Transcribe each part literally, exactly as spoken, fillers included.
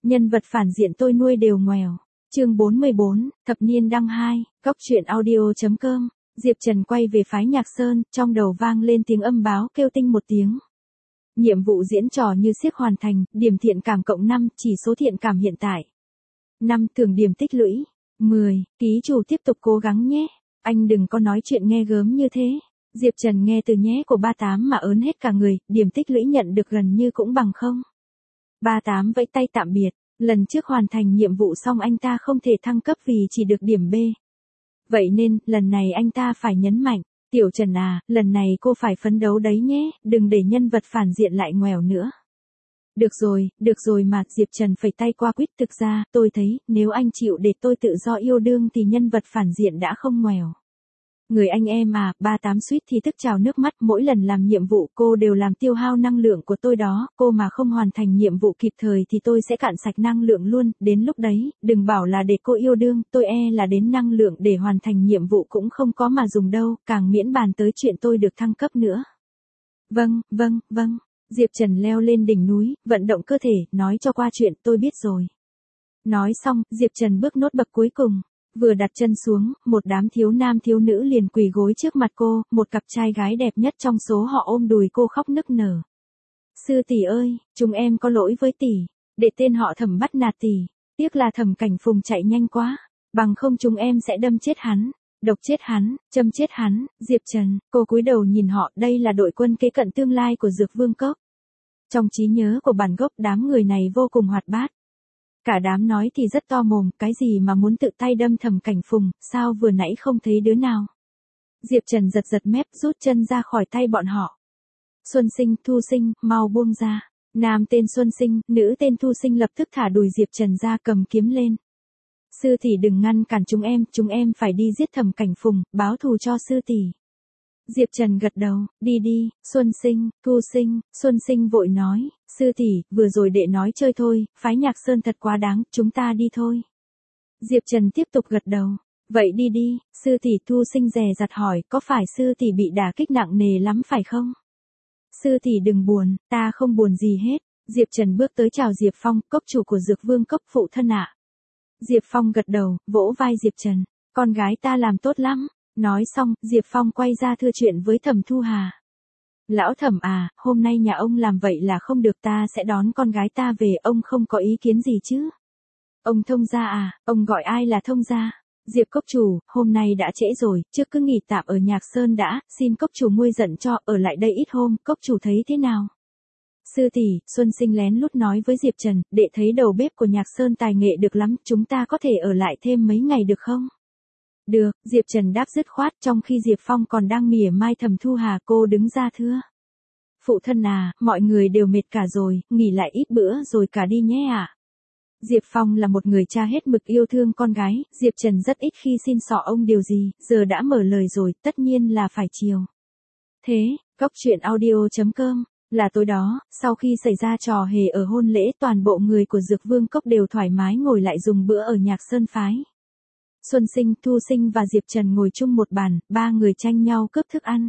Nhân vật phản diện tôi nuôi đều ngoèo. Chương bốn mươi bốn, thập niên đăng hai, cóc truyện audio chấm com. Diệp Trần quay về phái Nhạc Sơn, trong đầu vang lên tiếng âm báo kêu tinh một tiếng. Nhiệm vụ diễn trò như siếc hoàn thành, điểm thiện cảm cộng năm, chỉ số thiện cảm hiện tại. năm thưởng điểm tích lũy. mười, ký chủ tiếp tục cố gắng nhé. Anh đừng có nói chuyện nghe gớm như thế. Diệp Trần nghe từ nhé của ba tám mà ớn hết cả người, điểm tích lũy nhận được gần như cũng bằng không. ba tám vẫy tay tạm biệt, lần trước hoàn thành nhiệm vụ xong anh ta không thể thăng cấp vì chỉ được điểm B. Vậy nên, lần này anh ta phải nhấn mạnh, Tiểu Trần à, lần này cô phải phấn đấu đấy nhé, đừng để nhân vật phản diện lại ngoèo nữa. Được rồi, được rồi mà, Diệp Trần phẩy tay qua quýt, thực ra, tôi thấy, nếu anh chịu để tôi tự do yêu đương thì nhân vật phản diện đã không ngoèo. Người anh em à, ba tám suýt thì tức trào nước mắt, mỗi lần làm nhiệm vụ cô đều làm tiêu hao năng lượng của tôi đó, cô mà không hoàn thành nhiệm vụ kịp thời thì tôi sẽ cạn sạch năng lượng luôn, đến lúc đấy, đừng bảo là để cô yêu đương, tôi e là đến năng lượng để hoàn thành nhiệm vụ cũng không có mà dùng đâu, càng miễn bàn tới chuyện tôi được thăng cấp nữa. Vâng, vâng, vâng, Diệp Trần leo lên đỉnh núi, vận động cơ thể, nói cho qua chuyện tôi biết rồi. Nói xong, Diệp Trần bước nốt bậc cuối cùng. Vừa đặt chân xuống, một đám thiếu nam thiếu nữ liền quỳ gối trước mặt cô, một cặp trai gái đẹp nhất trong số họ ôm đùi cô khóc nức nở. Sư tỷ ơi, chúng em có lỗi với tỷ, để tên họ Thẩm bắt nạt tỷ, tiếc là Thẩm Cảnh Phùng chạy nhanh quá, bằng không chúng em sẽ đâm chết hắn, độc chết hắn, châm chết hắn. Diệp Trần, cô cúi đầu nhìn họ, đây là đội quân kế cận tương lai của Dược Vương Cốc. Trong trí nhớ của bản gốc đám người này vô cùng hoạt bát. Cả đám nói thì rất to mồm, cái gì mà muốn tự tay đâm Thẩm Cảnh Phùng, sao vừa nãy không thấy đứa nào. Diệp Trần giật giật mép, rút chân ra khỏi tay bọn họ. Xuân Sinh, Thu Sinh, mau buông ra. Nam tên Xuân Sinh, nữ tên Thu Sinh lập tức thả đùi Diệp Trần ra, cầm kiếm lên. Sư tỷ đừng ngăn cản chúng em, chúng em phải đi giết Thẩm Cảnh Phùng, báo thù cho sư tỷ. Diệp Trần gật đầu, đi đi, Xuân Sinh, Thu Sinh. Xuân Sinh vội nói, sư tỷ, vừa rồi đệ nói chơi thôi, phái Nhạc Sơn thật quá đáng, chúng ta đi thôi. Diệp Trần tiếp tục gật đầu, vậy đi đi. Sư tỷ. Thu Sinh dè dặt hỏi, có phải sư tỷ bị đả kích nặng nề lắm phải không? Sư tỷ đừng buồn, ta không buồn gì hết. Diệp Trần bước tới chào Diệp Phong, cốc chủ của Dược Vương Cốc, phụ thân ạ. Diệp Phong gật đầu, vỗ vai Diệp Trần, con gái ta làm tốt lắm. Nói xong, Diệp Phong quay ra thưa chuyện với Thẩm Thu Hà. Lão Thẩm à, hôm nay nhà ông làm vậy là không được, ta sẽ đón con gái ta về, ông không có ý kiến gì chứ? Ông thông gia à, ông gọi ai là thông gia? Diệp cốc chủ, hôm nay đã trễ rồi, trước cứ nghỉ tạm ở Nhạc Sơn đã, xin cốc chủ nguôi giận cho, ở lại đây ít hôm, cốc chủ thấy thế nào? Sư tỷ. Xuân Sinh lén lút nói với Diệp Trần, đệ thấy đầu bếp của Nhạc Sơn tài nghệ được lắm, chúng ta có thể ở lại thêm mấy ngày được không? Được, Diệp Trần đáp dứt khoát, trong khi Diệp Phong còn đang mỉa mai Thẩm Thu Hà, cô đứng ra thưa. Phụ thân à, mọi người đều mệt cả rồi, nghỉ lại ít bữa rồi cả đi nhé ạ. À. Diệp Phong là một người cha hết mực yêu thương con gái, Diệp Trần rất ít khi xin xỏ ông điều gì, giờ đã mở lời rồi, tất nhiên là phải chiều. Thế, cóc truyện audio chấm com, là tối đó, sau khi xảy ra trò hề ở hôn lễ, toàn bộ người của Dược Vương Cốc đều thoải mái ngồi lại dùng bữa ở Nhạc Sơn phái. Xuân Sinh, Thu Sinh và Diệp Trần ngồi chung một bàn, ba người tranh nhau cướp thức ăn.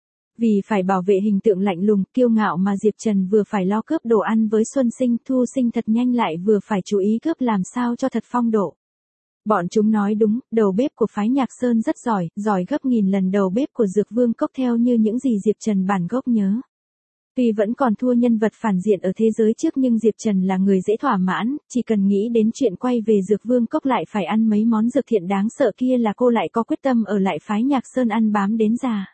Vì phải bảo vệ hình tượng lạnh lùng, kiêu ngạo mà Diệp Trần vừa phải lo cướp đồ ăn với Xuân Sinh, Thu Sinh thật nhanh lại vừa phải chú ý cướp làm sao cho thật phong độ. Bọn chúng nói đúng, đầu bếp của phái Nhạc Sơn rất giỏi, giỏi gấp nghìn lần đầu bếp của Dược Vương Cốc theo như những gì Diệp Trần bản gốc nhớ. Tuy vẫn còn thua nhân vật phản diện ở thế giới trước nhưng Diệp Trần là người dễ thỏa mãn, chỉ cần nghĩ đến chuyện quay về Dược Vương Cốc lại phải ăn mấy món dược thiện đáng sợ kia là cô lại có quyết tâm ở lại phái Nhạc Sơn ăn bám đến già.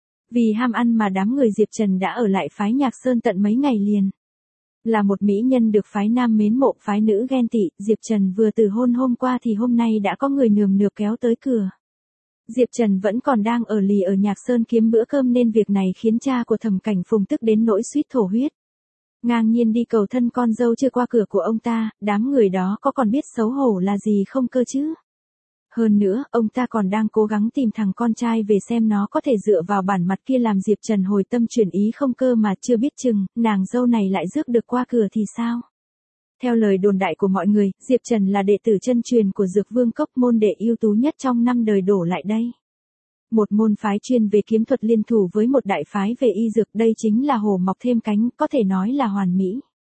Vì ham ăn mà đám người Diệp Trần đã ở lại phái Nhạc Sơn tận mấy ngày liền. Là một mỹ nhân được phái nam mến mộ, phái nữ ghen tị, Diệp Trần vừa từ hôn hôm qua thì hôm nay đã có người nườm nượp kéo tới cửa. Diệp Trần vẫn còn đang ở lì ở Nhạc Sơn kiếm bữa cơm nên việc này khiến cha của Thẩm Cảnh Phùng tức đến nỗi suýt thổ huyết. Ngang nhiên đi cầu thân con dâu chưa qua cửa của ông ta, đám người đó có còn biết xấu hổ là gì không cơ chứ? Hơn nữa, ông ta còn đang cố gắng tìm thằng con trai về xem nó có thể dựa vào bản mặt kia làm Diệp Trần hồi tâm chuyển ý không cơ mà chưa biết chừng, nàng dâu này lại rước được qua cửa thì sao? Theo lời đồn đại của mọi người, Diệp Trần là đệ tử chân truyền của Dược Vương Cốc, môn đệ ưu tú nhất trong năm đời đổ lại đây. Một môn phái chuyên về kiếm thuật liên thủ với một đại phái về y dược, đây chính là hổ mọc thêm cánh, có thể nói là hoàn mỹ.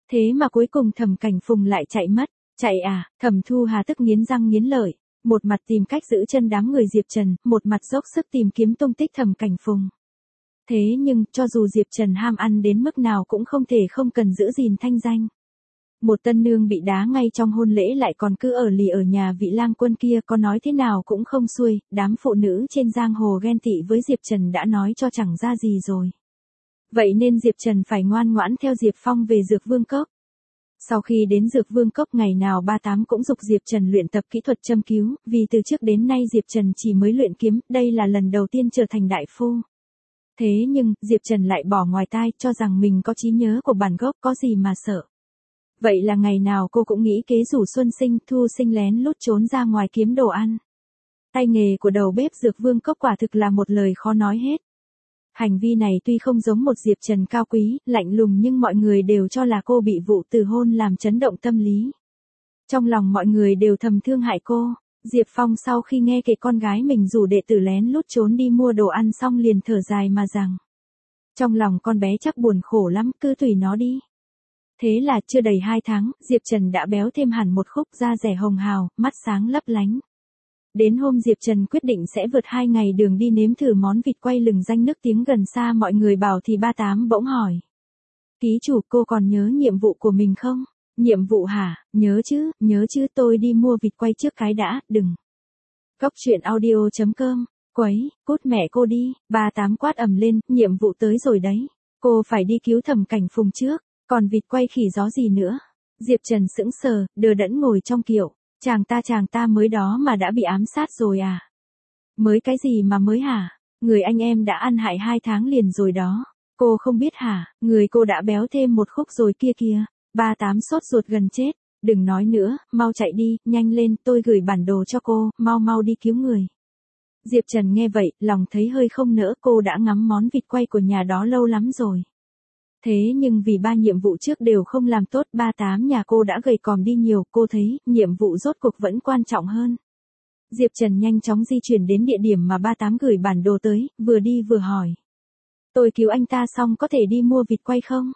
Thế mà cuối cùng Thẩm Cảnh Phùng lại chạy mất. Chạy à? Thẩm Thu Hà tức nghiến răng nghiến lợi, một mặt tìm cách giữ chân đám người Diệp Trần, một mặt dốc sức tìm kiếm tung tích Thẩm Cảnh Phùng. Thế nhưng, cho dù Diệp Trần ham ăn đến mức nào cũng không thể không cần giữ gìn thanh danh. Một tân nương bị đá ngay trong hôn lễ lại còn cứ ở lì ở nhà vị lang quân kia, có nói thế nào cũng không xuôi, đám phụ nữ trên giang hồ ghen tị với Diệp Trần đã nói cho chẳng ra gì rồi. Vậy nên Diệp Trần phải ngoan ngoãn theo Diệp Phong về Dược Vương Cốc. Sau khi đến Dược Vương Cốc ngày nào ba tám cũng giục Diệp Trần luyện tập kỹ thuật châm cứu, vì từ trước đến nay Diệp Trần chỉ mới luyện kiếm, đây là lần đầu tiên trở thành đại phu. Thế nhưng, Diệp Trần lại bỏ ngoài tai, cho rằng mình có trí nhớ của bản gốc, có gì mà sợ. Vậy là ngày nào cô cũng nghĩ kế rủ Xuân Sinh, Thu Sinh lén lút trốn ra ngoài kiếm đồ ăn. Tay nghề của đầu bếp Dược Vương Cốc quả thực là một lời khó nói hết. Hành vi này tuy không giống một Diệp Trần cao quý, lạnh lùng nhưng mọi người đều cho là cô bị vụ từ hôn làm chấn động tâm lý. Trong lòng mọi người đều thầm thương hại cô. Diệp Phong sau khi nghe kể con gái mình rủ đệ tử lén lút trốn đi mua đồ ăn xong liền thở dài mà rằng. Trong lòng con bé chắc buồn khổ lắm, cứ tùy nó đi. Thế là chưa đầy hai tháng, Diệp Trần đã béo thêm hẳn một khúc, da rẻ hồng hào, mắt sáng lấp lánh. Đến hôm Diệp Trần quyết định sẽ vượt hai ngày đường đi nếm thử món vịt quay lừng danh nức tiếng gần xa mọi người bảo thì ba tám bỗng hỏi. Ký chủ, cô còn nhớ nhiệm vụ của mình không? Nhiệm vụ hả? Nhớ chứ, nhớ chứ, tôi đi mua vịt quay trước cái đã, đừng. Cốc truyện audio chấm com, quấy, cút mẹ cô đi, ba tám quát ầm lên, nhiệm vụ tới rồi đấy. Cô phải đi cứu Thẩm Cảnh Phùng trước, còn vịt quay khỉ gió gì nữa. Diệp Trần sững sờ, đờ đẫn ngồi trong kiệu, chàng ta chàng ta mới đó mà đã bị ám sát rồi à? Mới cái gì mà mới hả? Người anh em đã ăn hại hai tháng liền rồi đó. Cô không biết hả, người cô đã béo thêm một khúc rồi kia kìa. Ba tám sốt ruột gần chết, đừng nói nữa, mau chạy đi, nhanh lên, tôi gửi bản đồ cho cô, mau mau đi cứu người. Diệp Trần nghe vậy, lòng thấy hơi không nỡ, cô đã ngắm món vịt quay của nhà đó lâu lắm rồi. Thế nhưng vì ba nhiệm vụ trước đều không làm tốt, ba tám nhà cô đã gầy còm đi nhiều, cô thấy, nhiệm vụ rốt cuộc vẫn quan trọng hơn. Diệp Trần nhanh chóng di chuyển đến địa điểm mà ba tám gửi bản đồ tới, vừa đi vừa hỏi. Tôi cứu anh ta xong có thể đi mua vịt quay không?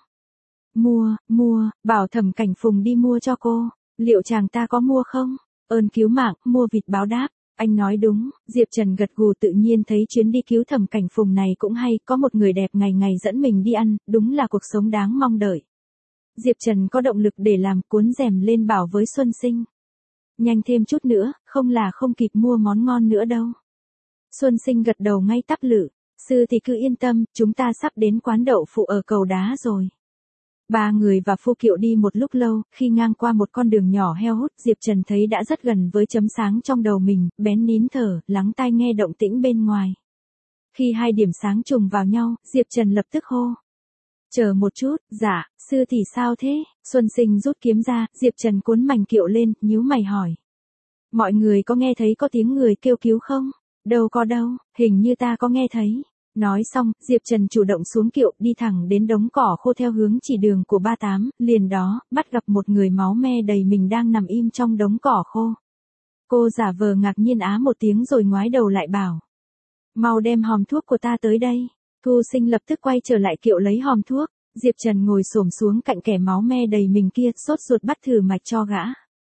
Mua, mua, bảo Thẩm Cảnh Phùng đi mua cho cô, liệu chàng ta có mua không? Ơn cứu mạng, mua vịt báo đáp. Anh nói đúng, Diệp Trần gật gù tự nhiên thấy chuyến đi cứu Thẩm Cảnh Phùng này cũng hay, có một người đẹp ngày ngày dẫn mình đi ăn, đúng là cuộc sống đáng mong đợi. Diệp Trần có động lực để làm, cuốn rèm lên bảo với Xuân Sinh. Nhanh thêm chút nữa, không là không kịp mua món ngon nữa đâu. Xuân Sinh gật đầu ngay tắp lự, sư thì cứ yên tâm, chúng ta sắp đến quán đậu phụ ở cầu đá rồi. Ba người và phu kiệu đi một lúc lâu, khi ngang qua một con đường nhỏ heo hút, Diệp Trần thấy đã rất gần với chấm sáng trong đầu mình, bén nín thở, lắng tai nghe động tĩnh bên ngoài. Khi hai điểm sáng trùng vào nhau, Diệp Trần lập tức hô. Chờ một chút, dạ, sư thì sao thế? Xuân Sinh rút kiếm ra, Diệp Trần cuốn mảnh kiệu lên, nhíu mày hỏi. Mọi người có nghe thấy có tiếng người kêu cứu không? Đâu có đâu, hình như ta có nghe thấy. Nói xong, Diệp Trần chủ động xuống kiệu đi thẳng đến đống cỏ khô theo hướng chỉ đường của ba tám, liền đó, bắt gặp một người máu me đầy mình đang nằm im trong đống cỏ khô. Cô giả vờ ngạc nhiên á một tiếng rồi ngoái đầu lại bảo. Mau đem hòm thuốc của ta tới đây. Thu Sinh lập tức quay trở lại kiệu lấy hòm thuốc, Diệp Trần ngồi xổm xuống cạnh kẻ máu me đầy mình kia, sốt ruột bắt thử mạch cho gã.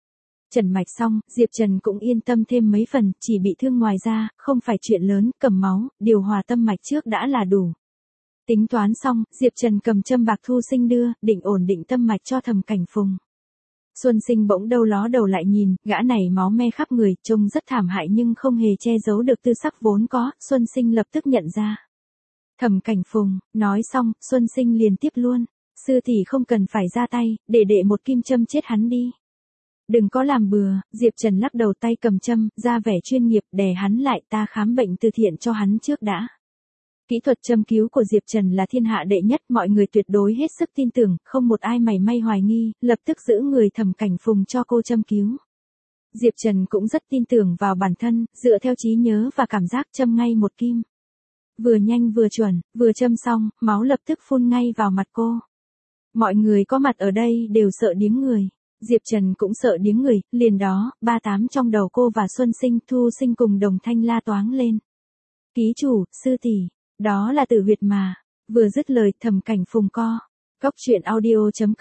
Trần mạch xong, Diệp Trần cũng yên tâm thêm mấy phần, chỉ bị thương ngoài ra, không phải chuyện lớn, cầm máu, điều hòa tâm mạch trước đã là đủ. Tính toán xong, Diệp Trần cầm châm bạc Thu Sinh đưa, định ổn định tâm mạch cho Thẩm Cảnh Phùng. Xuân Sinh bỗng đâu ló đầu lại nhìn, gã này máu me khắp người, trông rất thảm hại nhưng không hề che giấu được tư sắc vốn có, Xuân Sinh lập tức nhận ra. Thẩm Cảnh Phùng, nói xong, Xuân Sinh liền tiếp luôn, sư tỷ không cần phải ra tay, để đệ một kim châm chết hắn đi. Đừng có làm bừa, Diệp Trần lắc đầu tay cầm châm, ra vẻ chuyên nghiệp, đè hắn lại, ta khám bệnh từ thiện cho hắn trước đã. Kỹ thuật châm cứu của Diệp Trần là thiên hạ đệ nhất, mọi người tuyệt đối hết sức tin tưởng, không một ai mảy may hoài nghi, lập tức giữ người Thẩm Cảnh Phùng cho cô châm cứu. Diệp Trần cũng rất tin tưởng vào bản thân, dựa theo trí nhớ và cảm giác châm ngay một kim. Vừa nhanh vừa chuẩn, vừa châm xong, máu lập tức phun ngay vào mặt cô. Mọi người có mặt ở đây đều sợ điếng người. Diệp Trần cũng sợ điếng người, liền đó, ba tám trong đầu cô và Xuân Sinh, Thu Sinh cùng đồng thanh la toáng lên. Ký chủ, sư tỷ, đó là Tử Huyệt mà. Vừa dứt lời, Thẩm Cảnh Phùng co. Cốc truyện audio chấm com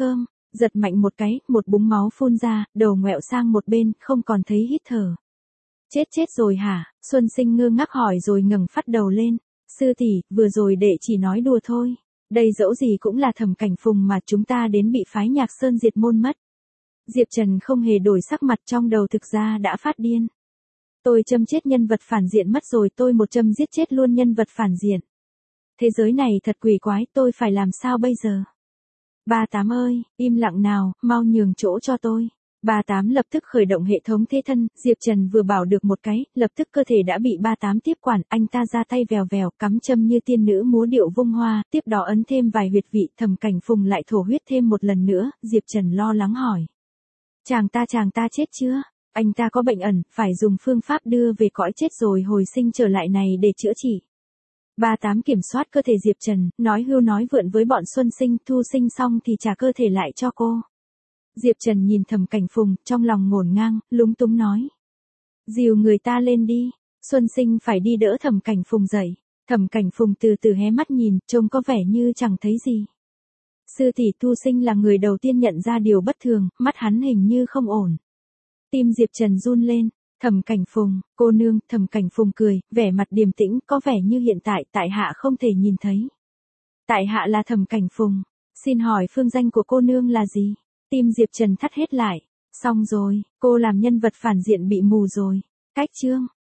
Giật mạnh một cái, một búng máu phun ra, đầu ngoẹo sang một bên, không còn thấy hít thở. Chết chết rồi hả? Xuân Sinh ngơ ngác hỏi rồi ngẩng phát đầu lên. Sư tỷ, vừa rồi đệ chỉ nói đùa thôi. Đây dẫu gì cũng là Thẩm Cảnh Phùng mà chúng ta đến bị phái Nhạc Sơn diệt môn mất. Diệp Trần không hề đổi sắc mặt, trong đầu thực ra đã phát điên. Tôi châm chết nhân vật phản diện mất rồi, tôi một châm giết chết luôn nhân vật phản diện. Thế giới này thật quỷ quái, tôi phải làm sao bây giờ? Ba Tám ơi, im lặng nào, mau nhường chỗ cho tôi. Ba Tám lập tức khởi động hệ thống thế thân, Diệp Trần vừa bảo được một cái, lập tức cơ thể đã bị Ba Tám tiếp quản, anh ta ra tay vèo vèo, cắm châm như tiên nữ múa điệu vung hoa, tiếp đó ấn thêm vài huyệt vị, Thẩm Cảnh Phùng lại thổ huyết thêm một lần nữa, Diệp Trần lo lắng hỏi. Chàng ta chàng ta chết chưa? Anh ta có bệnh ẩn, phải dùng phương pháp đưa về cõi chết rồi hồi sinh trở lại này để chữa trị. Ba Tám kiểm soát cơ thể Diệp Trần, nói hưu nói vượn với bọn Xuân Sinh, thu sinh xong thì trả cơ thể lại cho cô. Diệp Trần nhìn Thẩm Cảnh Phùng, trong lòng ngổn ngang, lúng túng nói. Dìu người ta lên đi. Xuân Sinh phải đi đỡ Thẩm Cảnh Phùng dậy. Thẩm Cảnh Phùng từ từ hé mắt nhìn, trông có vẻ như chẳng thấy gì. Sư tỷ thu sinh là người đầu tiên nhận ra điều bất thường, mắt hắn hình như không ổn. Tim Diệp Trần run lên. Thẩm Cảnh Phùng, cô nương, Thẩm Cảnh Phùng cười, vẻ mặt điềm tĩnh, có vẻ như hiện tại tại hạ không thể nhìn thấy. Tại hạ là Thẩm Cảnh Phùng, xin hỏi phương danh của cô nương là gì? Tim Diệp Trần thắt hết lại. Xong rồi, cô làm nhân vật phản diện bị mù rồi. Cách chương.